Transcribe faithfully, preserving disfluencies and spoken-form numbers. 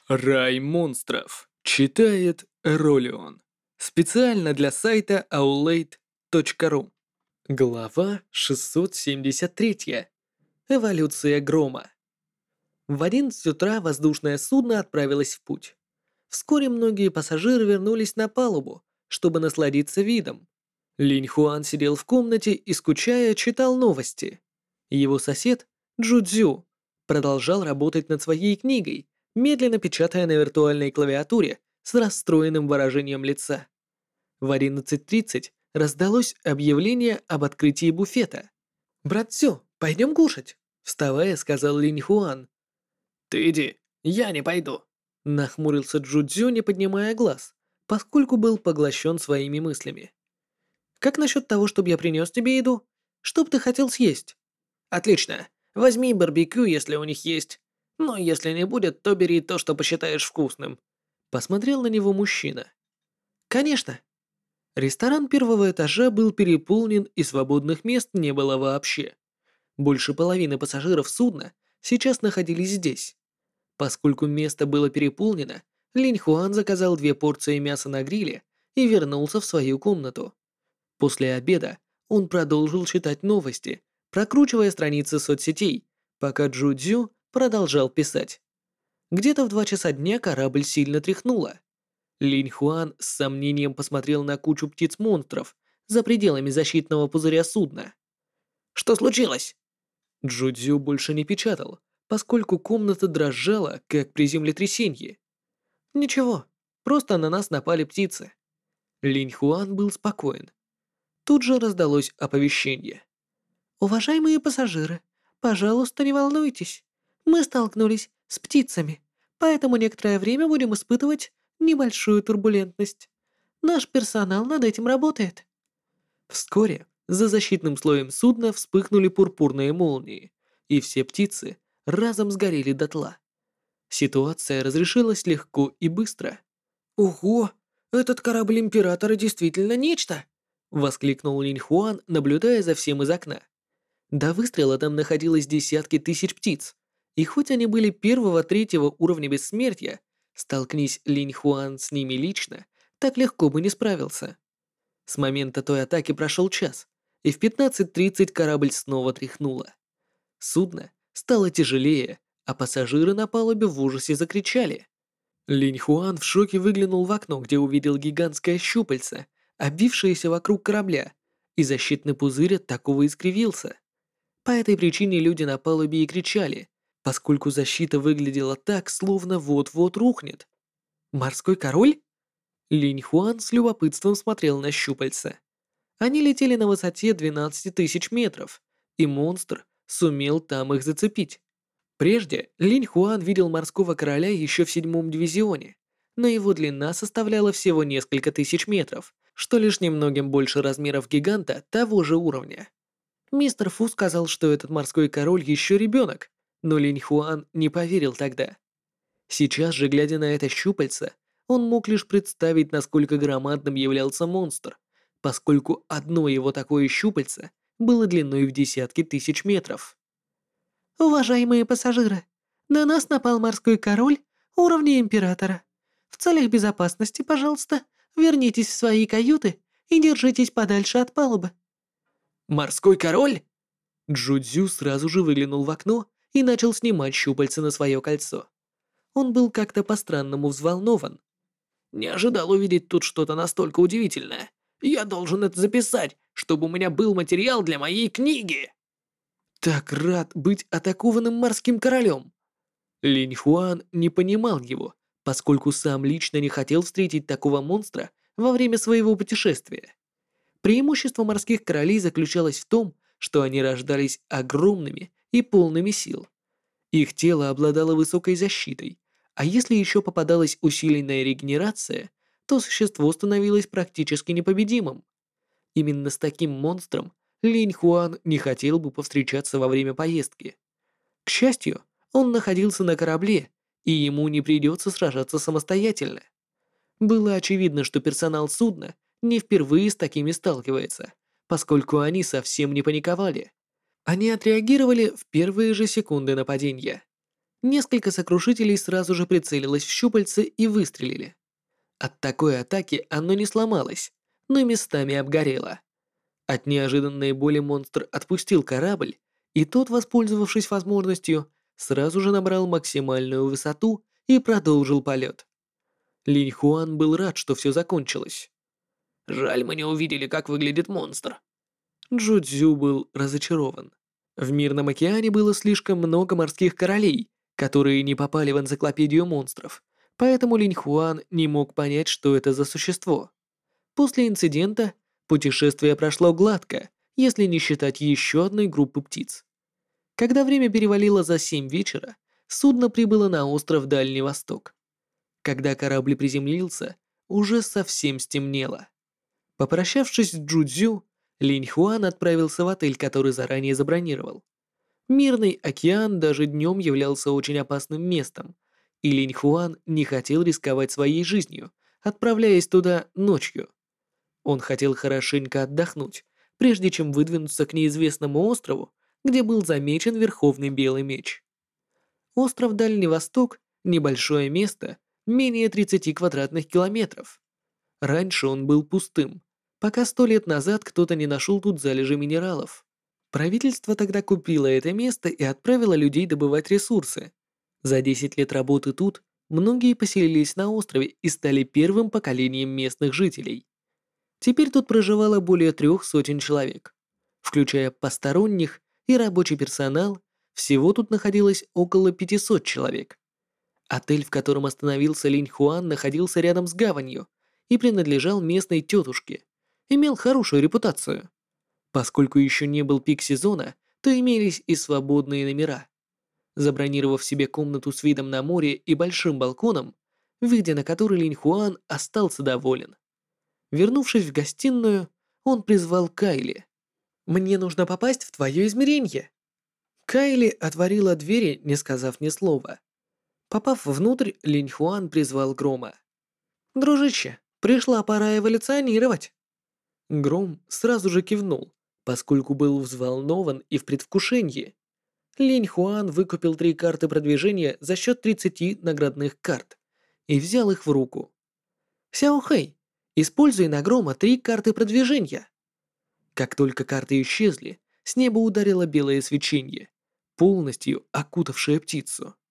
Рай монстров. Читает Ролион. Специально для сайта аулейт точка ру. Глава шестьсот семьдесят три. Эволюция грома. В одиннадцать утра воздушное судно отправилось в путь. Вскоре многие пассажиры вернулись на палубу, чтобы насладиться видом. Линь Хуан сидел в комнате и, скучая, читал новости. Его сосед, Джудзю, продолжал работать над своей книгой, медленно печатая на виртуальной клавиатуре с расстроенным выражением лица. В одиннадцать тридцать раздалось объявление об открытии буфета. «Брат Цю, пойдем кушать», — вставая, сказал Линь Хуан. «Ты иди, я не пойду». Нахмурился Джудзю, не поднимая глаз, поскольку был поглощен своими мыслями. «Как насчет того, чтобы я принес тебе еду? Что бы ты хотел съесть?» «Отлично. Возьми барбекю, если у них есть. Но если не будет, то бери то, что посчитаешь вкусным». Посмотрел на него мужчина. «Конечно». Ресторан первого этажа был переполнен, и свободных мест не было вообще. Больше половины пассажиров судна сейчас находились здесь. Поскольку место было переполнено, Линь Хуан заказал две порции мяса на гриле и вернулся в свою комнату. После обеда он продолжил читать новости, прокручивая страницы соцсетей, пока Джу Цзю продолжал писать. Где-то в два часа дня корабль сильно тряхнуло. Линь Хуан с сомнением посмотрел на кучу птиц-монстров за пределами защитного пузыря судна. «Что случилось?» Джу Цзю больше не печатал, поскольку комната дрожала, как при землетрясении. «Ничего, просто на нас напали птицы». Линь Хуан был спокоен. Тут же раздалось оповещение. «Уважаемые пассажиры, пожалуйста, не волнуйтесь. Мы столкнулись с птицами, поэтому некоторое время будем испытывать небольшую турбулентность. Наш персонал над этим работает». Вскоре за защитным слоем судна вспыхнули пурпурные молнии, и все птицы разом сгорели дотла. Ситуация разрешилась легко и быстро. «Ого, этот корабль Императора действительно нечто!» — воскликнул Линь Хуан, наблюдая за всем из окна. До выстрела там находилось десятки тысяч птиц, и хоть они были первого-третьего уровня бессмертия, столкнись Линь Хуан с ними лично, так легко бы не справился. С момента той атаки прошел час, и в пятнадцать тридцать корабль снова тряхнуло. Судно стало тяжелее, а пассажиры на палубе в ужасе закричали. Линь Хуан в шоке выглянул в окно, где увидел гигантское щупальце, обвившееся вокруг корабля, и защитный пузырь от такого искривился. По этой причине люди на палубе и кричали, поскольку защита выглядела так, словно вот-вот рухнет. «Морской король?» Линь Хуан с любопытством смотрел на щупальца. Они летели на высоте двенадцать тысяч метров, и монстр сумел там их зацепить. Прежде Линь Хуан видел морского короля еще в седьмом дивизионе, но его длина составляла всего несколько тысяч метров, что лишь немногим больше размеров гиганта того же уровня. Мистер Фу сказал, что этот морской король еще ребенок, но Линь Хуан не поверил тогда. Сейчас же, глядя на это щупальце, он мог лишь представить, насколько громадным являлся монстр, поскольку одно его такое щупальце было длиной в десятки тысяч метров. «Уважаемые пассажиры, на нас напал морской король уровня Императора. В целях безопасности, пожалуйста, вернитесь в свои каюты и держитесь подальше от палубы». «Морской король?» Джудзю сразу же выглянул в окно и начал снимать щупальца на свое кольцо. Он был как-то по-странному взволнован. «Не ожидал увидеть тут что-то настолько удивительное. Я должен это записать, чтобы у меня был материал для моей книги!» Так рад быть атакованным морским королем. Линь Хуан не понимал его, поскольку сам лично не хотел встретить такого монстра во время своего путешествия. Преимущество морских королей заключалось в том, что они рождались огромными и полными сил. Их тело обладало высокой защитой, а если еще попадалась усиленная регенерация, то существо становилось практически непобедимым. Именно с таким монстром Линь Хуан не хотел бы повстречаться во время поездки. К счастью, он находился на корабле, и ему не придется сражаться самостоятельно. Было очевидно, что персонал судна не впервые с такими сталкивается, поскольку они совсем не паниковали. Они отреагировали в первые же секунды нападения. Несколько сокрушителей сразу же прицелилось в щупальце и выстрелили. От такой атаки оно не сломалось, но местами обгорело. От неожиданной боли монстр отпустил корабль, и тот, воспользовавшись возможностью, сразу же набрал максимальную высоту и продолжил полет. Линь Хуан был рад, что все закончилось. Жаль, мы не увидели, как выглядит монстр. Джу Цзю был разочарован. В Мирном океане было слишком много морских королей, которые не попали в энциклопедию монстров, поэтому Линь Хуан не мог понять, что это за существо. После инцидента путешествие прошло гладко, если не считать еще одной группы птиц. Когда время перевалило за семь вечера, судно прибыло на остров Дальний Восток. Когда корабль приземлился, уже совсем стемнело. Попрощавшись с Джудзю, Линь Хуан отправился в отель, который заранее забронировал. Мирный океан даже днем являлся очень опасным местом, и Линь Хуан не хотел рисковать своей жизнью, отправляясь туда ночью. Он хотел хорошенько отдохнуть, прежде чем выдвинуться к неизвестному острову, где был замечен Верховный Белый Меч. Остров Дальний Восток – небольшое место, менее тридцати квадратных километров. Раньше он был пустым, пока сто лет назад кто-то не нашел тут залежи минералов. Правительство тогда купило это место и отправило людей добывать ресурсы. За десять лет работы тут многие поселились на острове и стали первым поколением местных жителей. Теперь тут проживало более трех сотен человек. Включая посторонних и рабочий персонал, всего тут находилось около пятисот человек. Отель, в котором остановился Линь Хуан, находился рядом с гаванью и принадлежал местной тетушке. Имел хорошую репутацию. Поскольку еще не был пик сезона, то имелись и свободные номера. Забронировав себе комнату с видом на море и большим балконом, выйдя на который Линь Хуан остался доволен. Вернувшись в гостиную, он призвал Кайли. «Мне нужно попасть в твое измерение». Кайли отворила двери, не сказав ни слова. Попав внутрь, Линь Хуан призвал Грома. «Дружище, пришла пора эволюционировать». Гром сразу же кивнул, поскольку был взволнован и в предвкушении. Линь Хуан выкупил три карты продвижения за счет тридцати наградных карт и взял их в руку. «Сяо Хэй, используй на Грома три карты продвижения». Как только карты исчезли, с неба ударило белое свечение, полностью окутавшее птицу.